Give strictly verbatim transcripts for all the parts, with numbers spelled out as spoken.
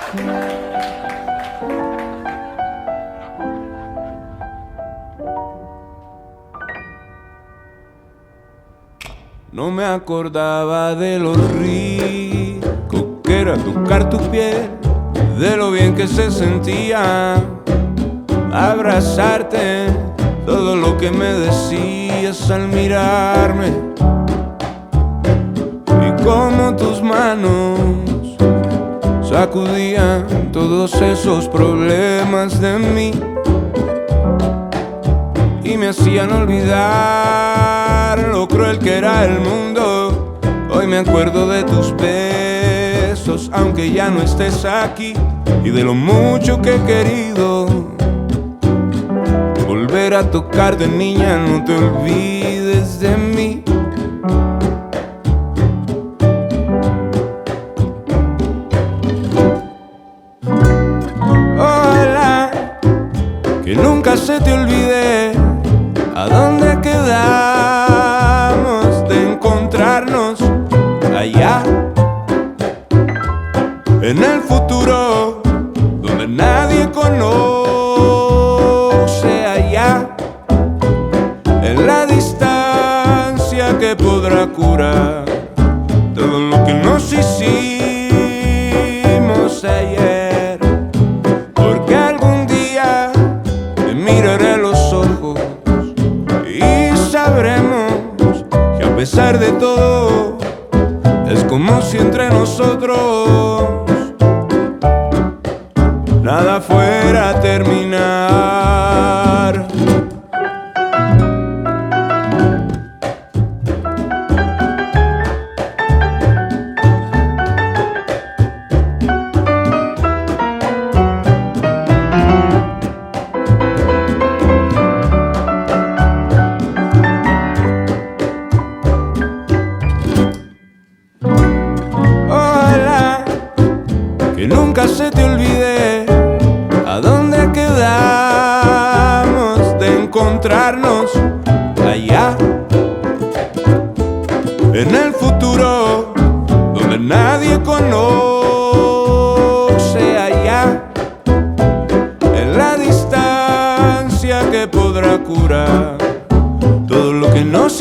No me acordaba de lo rico que era tocar tu piel, de lo bien que se sentía abrazarte, todo lo que me decías al mirarme, y cómo tus manos sacudían todos esos problemas de mí y me hacían olvidar lo cruel que era el mundo. Hoy me acuerdo de tus besos, aunque ya no estés aquí, y de lo mucho que he querido volver a tocarte, niña, no te olvides de mí. Hola, que nunca se te olvide a dónde quedamos de encontrarnos allá en el futuro, donde nadie conoce, allá en la distancia que podrá curar todo lo que nos hicimos ayer, porque algún día te miraré a los ojos y sabremos que a pesar de todo es como si entre nosotros nada fuera a terminar. Hola, que nunca se te olvide a dónde quedamos de encontrarnos allá en el futuro, donde nadie conoce, allá en la distancia que podrá curar todo lo que nos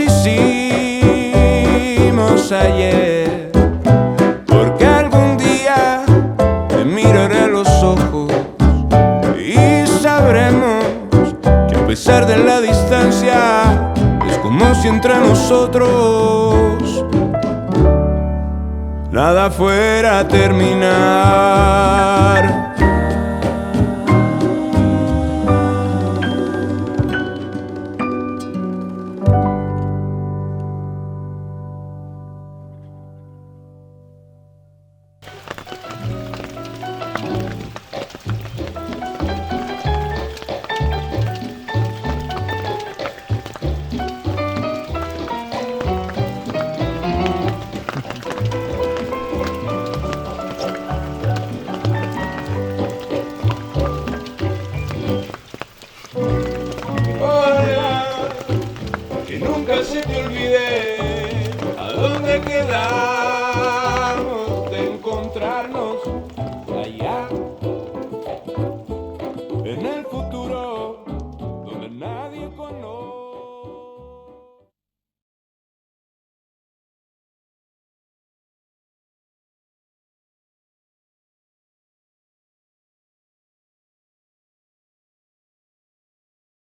hicimos ayer, porque algún día te miraré a los ojos y sabremos que a pesar de la distancia es como si entre nosotros nada fuera a terminar. Hola, que nunca se te olvide